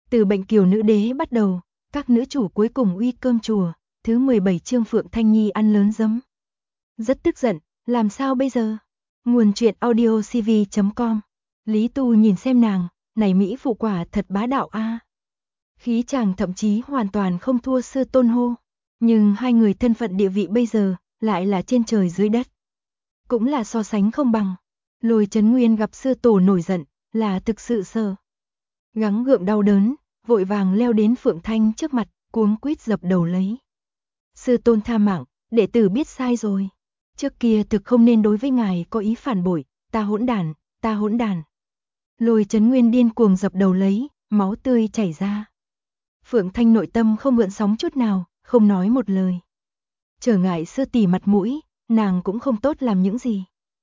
Từ bệnh kiều nữ đế bắt đầu, các nữ chủ cuối cùng uy cơm chùa, thứ 17 chương Phượng Thanh Nhi ăn lớn giấm. Rất tức giận, làm sao bây giờ? Nguồn truyện audio cv.com. Lý Tu nhìn xem nàng, này Mỹ phụ quả thật bá đạo a. Khí chàng thậm chí hoàn toàn không thua sư tôn hô. Nhưng hai người thân phận địa vị bây giờ, lại là trên trời dưới đất. Cũng là so sánh không bằng. Lôi Chấn Nguyên gặp sư tổ nổi giận, là thực sự sợ. Gắng gượng đau đớn, vội vàng leo đến Phượng Thanh trước mặt, cuống quýt dập đầu lấy. Sư tôn tha mạng, đệ tử biết sai rồi. Trước kia thực không nên đối với ngài có ý phản bội, ta hỗn đản, ta hỗn đản. Lôi Chấn Nguyên điên cuồng dập đầu lấy, máu tươi chảy ra. Phượng Thanh nội tâm không gợn sóng chút nào, không nói một lời. Trở ngại sư tỷ mặt mũi, nàng cũng không tốt làm những gì.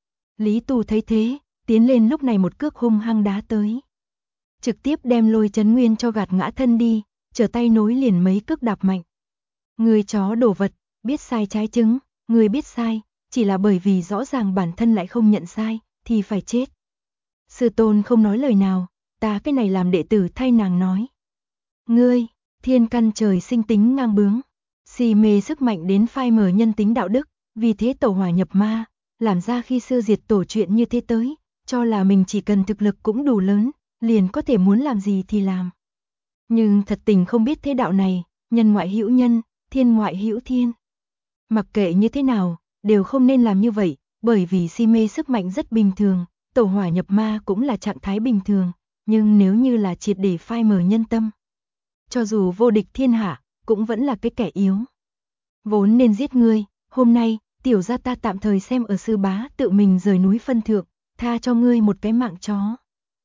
Lý Tu thấy thế, tiến lên lúc này một cước hung hăng đá tới. Trực tiếp đem Lôi Chấn Nguyên cho gạt ngã thân đi, trở tay nối liền mấy cước đạp mạnh. Người chó đổ vật, biết sai trái chứng, người biết sai, chỉ là bởi vì rõ ràng bản thân lại không nhận sai, thì phải chết. Sư tôn không nói lời nào, ta cái này làm đệ tử thay nàng nói. Ngươi, thiên căn trời sinh tính ngang bướng, si mê sức mạnh đến phai mờ nhân tính đạo đức, vì thế tẩu hỏa nhập ma, làm ra khi xưa diệt tổ chuyện như thế tới, cho là mình chỉ cần thực lực cũng đủ lớn, liền có thể muốn làm gì thì làm. Nhưng thật tình không biết thế đạo này, nhân ngoại hữu nhân, thiên ngoại hữu thiên. Mặc kệ như thế nào, đều không nên làm như vậy, bởi vì si mê sức mạnh rất bình thường, tẩu hỏa nhập ma cũng là trạng thái bình thường, nhưng nếu như là triệt để phai mờ nhân tâm, cho dù vô địch thiên hạ, cũng vẫn là cái kẻ yếu. Vốn nên giết ngươi, hôm nay, tiểu gia ta tạm thời xem ở sư bá tự mình rời núi phân thượng, tha cho ngươi một cái mạng chó.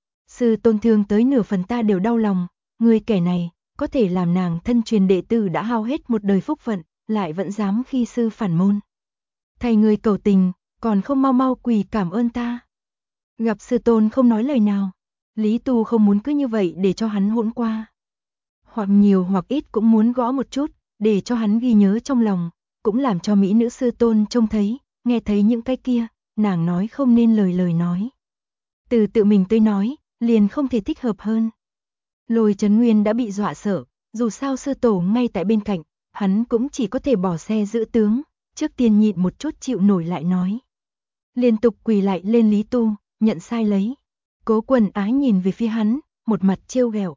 Sư tôn thương tới nửa phần ta đều đau lòng, ngươi kẻ này, có thể làm nàng thân truyền đệ tử đã hao hết một đời phúc phận, lại vẫn dám khi sư phản môn. Thầy ngươi cầu tình, còn không mau mau quỳ cảm ơn ta. Gặp sư tôn không nói lời nào, Lý Tu không muốn cứ như vậy để cho hắn hỗn qua. Hoặc nhiều hoặc ít cũng muốn gõ một chút, để cho hắn ghi nhớ trong lòng, cũng làm cho mỹ nữ sư tôn trông thấy, nghe thấy những cái kia, nàng nói không nên lời nói. Từ tự mình tới nói, liền không thể thích hợp hơn. Lôi Chấn Nguyên đã bị dọa sợ, dù sao sư tổ ngay tại bên cạnh, hắn cũng chỉ có thể bỏ xe giữ tướng, trước tiên nhịn một chút chịu nổi lại nói. Liên tục quỳ lại lên Lý Tu, nhận sai lấy. Cố Quần Ái nhìn về phía hắn, một mặt trêu ghẹo.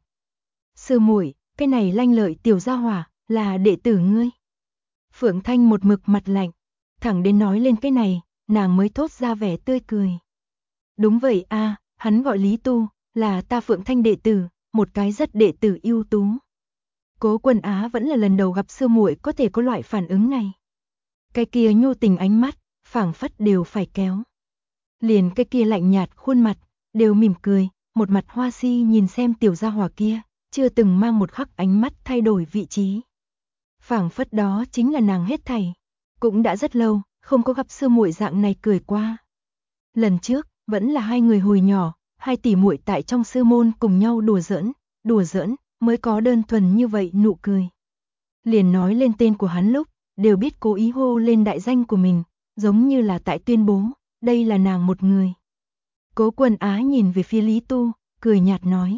Sư muội, cái này lanh lợi tiểu gia hỏa, là đệ tử ngươi. Phượng Thanh một mực mặt lạnh, thẳng đến nói lên cái này, nàng mới thốt ra vẻ tươi cười. Đúng vậy a, hắn gọi Lý Tu, là ta Phượng Thanh đệ tử, một cái rất đệ tử ưu tú. Cố Quần Á vẫn là lần đầu gặp sư muội có thể có loại phản ứng này. Cái kia nhu tình ánh mắt, phảng phất đều phải kéo. Liền cái kia lạnh nhạt khuôn mặt, đều mỉm cười, một mặt hoa si nhìn xem tiểu gia hỏa kia, chưa từng mang một khắc ánh mắt thay đổi vị trí. Phảng phất đó chính là nàng hết thảy. Cũng đã rất lâu, không có gặp sư muội dạng này cười qua. Lần trước, vẫn là hai người hồi nhỏ, hai tỷ muội tại trong sư môn cùng nhau đùa giỡn, mới có đơn thuần như vậy nụ cười. Liền nói lên tên của hắn lúc, đều biết cố ý hô lên đại danh của mình, giống như là tại tuyên bố, đây là nàng một người. Cố Quần Á nhìn về phía Lý Tu, cười nhạt nói.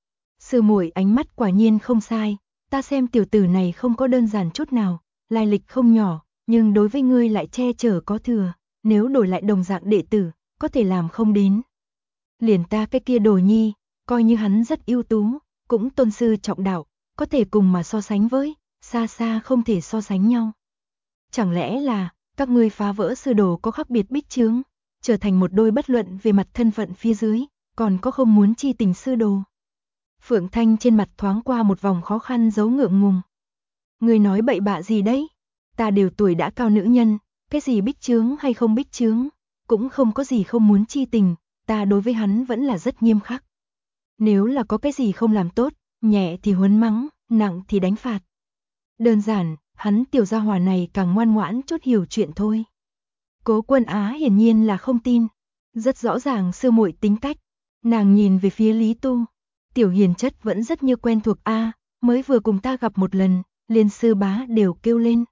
Sư muội ánh mắt quả nhiên không sai, ta xem tiểu tử này không có đơn giản chút nào, lai lịch không nhỏ, nhưng đối với ngươi lại che chở có thừa, nếu đổi lại đồng dạng đệ tử, có thể làm không đến. Liền ta cái kia Đồ Nhi, coi như hắn rất ưu tú, cũng tôn sư trọng đạo, có thể cùng mà so sánh với, xa xa không thể so sánh nhau. Chẳng lẽ là, các ngươi phá vỡ sư đồ có khác biệt bích chướng, trở thành một đôi bất luận về mặt thân phận phía dưới, còn có không muốn chi tình sư đồ. Phượng Thanh trên mặt thoáng qua một vòng khó khăn giấu ngượng ngùng. Ngươi nói bậy bạ gì đấy? Ta đều tuổi đã cao nữ nhân, cái gì bích chướng hay không bích chướng, cũng không có gì không muốn chi tình, ta đối với hắn vẫn là rất nghiêm khắc. Nếu là có cái gì không làm tốt, nhẹ thì huấn mắng, nặng thì đánh phạt. Đơn giản, hắn tiểu gia hỏa này càng ngoan ngoãn chút hiểu chuyện thôi. Cố Quần Á hiển nhiên là không tin, rất rõ ràng sư muội tính cách. Nàng nhìn về phía Lý Tu, tiểu hiền chất vẫn rất như quen thuộc a, mới vừa cùng ta gặp một lần, liền sư bá đều kêu lên.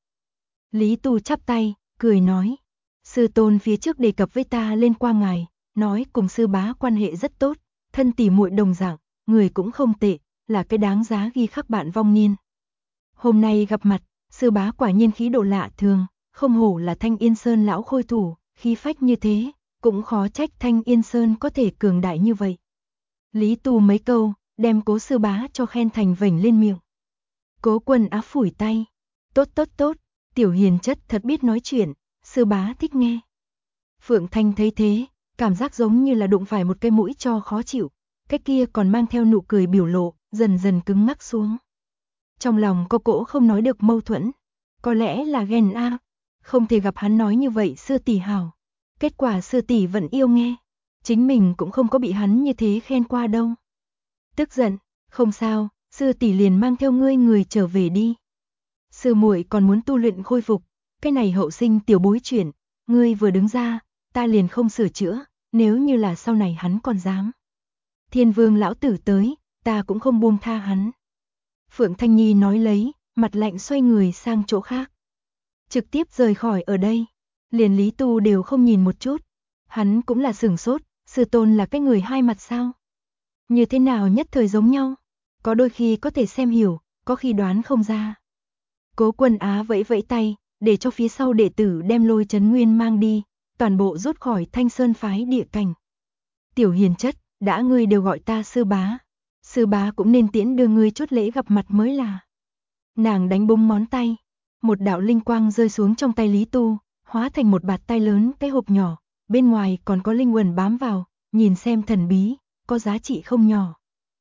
Lý Tu chắp tay, cười nói, sư tôn phía trước đề cập với ta lên qua ngài, nói cùng sư bá quan hệ rất tốt, thân tỷ muội đồng dạng, người cũng không tệ, là cái đáng giá ghi khắc bạn vong niên. Hôm nay gặp mặt, sư bá quả nhiên khí độ lạ thường, không hổ là Thanh Yên Sơn lão khôi thủ, khí phách như thế, cũng khó trách Thanh Yên Sơn có thể cường đại như vậy. Lý Tu mấy câu, đem Cố sư bá cho khen thành vểnh lên miệng. Cố Quân Á phủi tay, tốt tốt tốt, tiểu hiền chất thật biết nói chuyện, sư bá thích nghe. Phượng Thanh thấy thế, cảm giác giống như là đụng phải một cái mũi cho khó chịu, cái kia còn mang theo nụ cười biểu lộ, dần dần cứng ngắc xuống. Trong lòng có cỗ không nói được mâu thuẫn, có lẽ là ghen a, không thể gặp hắn nói như vậy sư tỷ hảo. Kết quả sư tỷ vẫn yêu nghe, chính mình cũng không có bị hắn như thế khen qua đâu. Tức giận, không sao, sư tỷ liền mang theo ngươi người trở về đi. Sư muội còn muốn tu luyện khôi phục, cái này hậu sinh tiểu bối chuyện, ngươi vừa đứng ra, ta liền không sửa chữa, nếu như là sau này hắn còn dám. Thiên Vương lão tử tới, ta cũng không buông tha hắn. Phượng Thanh Nhi nói lấy, mặt lạnh xoay người sang chỗ khác. Trực tiếp rời khỏi ở đây, liền Lý Tu đều không nhìn một chút. Hắn cũng là sửng sốt, sư tôn là cái người hai mặt sao? Như thế nào nhất thời giống nhau? Có đôi khi có thể xem hiểu, có khi đoán không ra. Cố Quân Á vẫy vẫy tay, để cho phía sau đệ tử đem Lôi Chấn Nguyên mang đi, toàn bộ rút khỏi Thanh Sơn phái địa cảnh. Tiểu hiền chất, đã ngươi đều gọi ta sư bá cũng nên tiễn đưa ngươi chút lễ gặp mặt mới là. Nàng đánh búng ngón tay, một đạo linh quang rơi xuống trong tay Lý Tu, hóa thành một bạt tay lớn cái hộp nhỏ, bên ngoài còn có linh quần bám vào, nhìn xem thần bí, có giá trị không nhỏ.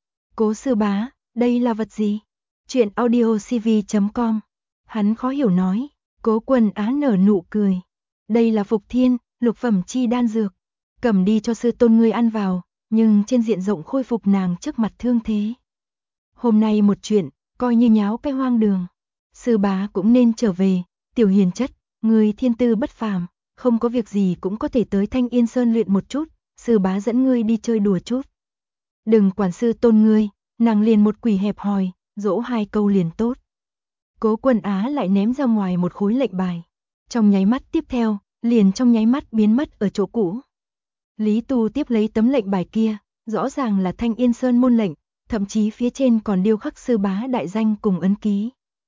Cố sư bá, đây là vật gì? Chuyện audiocv.com. Hắn khó hiểu nói, Cố Quân Á nở nụ cười. Đây là Phục Thiên, lục phẩm chi đan dược. Cầm đi cho sư tôn ngươi ăn vào, nhưng trên diện rộng khôi phục nàng trước mặt thương thế. Hôm nay một chuyện, coi như nháo cái hoang đường. Sư bá cũng nên trở về, tiểu hiền chất, ngươi thiên tư bất phàm, không có việc gì cũng có thể tới Thanh Yên Sơn luyện một chút, sư bá dẫn ngươi đi chơi đùa chút. Đừng quản sư tôn ngươi, nàng liền một quỷ hẹp hòi, dỗ hai câu liền tốt. Cố Quân Á lại ném ra ngoài một khối lệnh bài. Trong nháy mắt tiếp theo, liền trong nháy mắt biến mất ở chỗ cũ. Lý Tu tiếp lấy tấm lệnh bài kia, rõ ràng là Thanh Yên Sơn môn lệnh, thậm chí phía trên còn điêu khắc sư bá đại danh cùng ấn ký.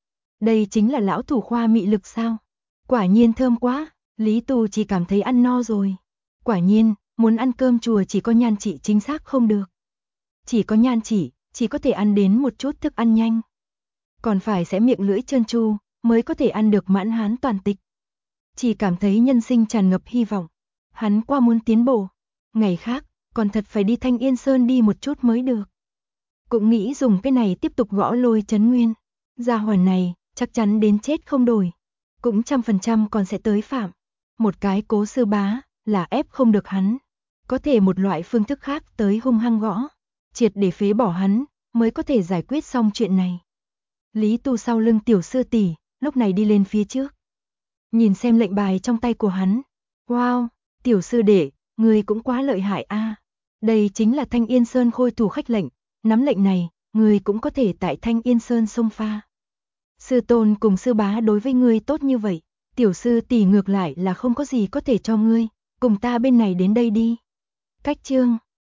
Đây chính là lão thủ khoa mị lực sao? Quả nhiên thơm quá, Lý Tu chỉ cảm thấy ăn no rồi. Quả nhiên, muốn ăn cơm chùa chỉ có nhan chị chính xác không được. Chỉ có nhan chỉ có thể ăn đến một chút thức ăn nhanh. Còn phải sẽ miệng lưỡi trơn tru, mới có thể ăn được mãn hán toàn tịch. Chỉ cảm thấy nhân sinh tràn ngập hy vọng. Hắn qua muốn tiến bộ. Ngày khác, còn thật phải đi Thanh Yên Sơn đi một chút mới được. Cũng nghĩ dùng cái này tiếp tục gõ Lôi Chấn Nguyên. Gia hỏa này, chắc chắn đến chết không đổi. Cũng 100% còn sẽ tới phạm. Một cái Cố sư bá, là ép không được hắn. Có thể một loại phương thức khác tới hung hăng gõ. Triệt để phế bỏ hắn, mới có thể giải quyết xong chuyện này. Lý Tu sau lưng tiểu sư tỷ, lúc này đi lên phía trước. Nhìn xem lệnh bài trong tay của hắn. Wow, tiểu sư đệ, ngươi cũng quá lợi hại a. Đây chính là Thanh Yên Sơn khôi thủ khách lệnh, nắm lệnh này, ngươi cũng có thể tại Thanh Yên Sơn xông pha. Sư tôn cùng sư bá đối với ngươi tốt như vậy, tiểu sư tỷ ngược lại là không có gì có thể cho ngươi, cùng ta bên này đến đây đi. Cách chương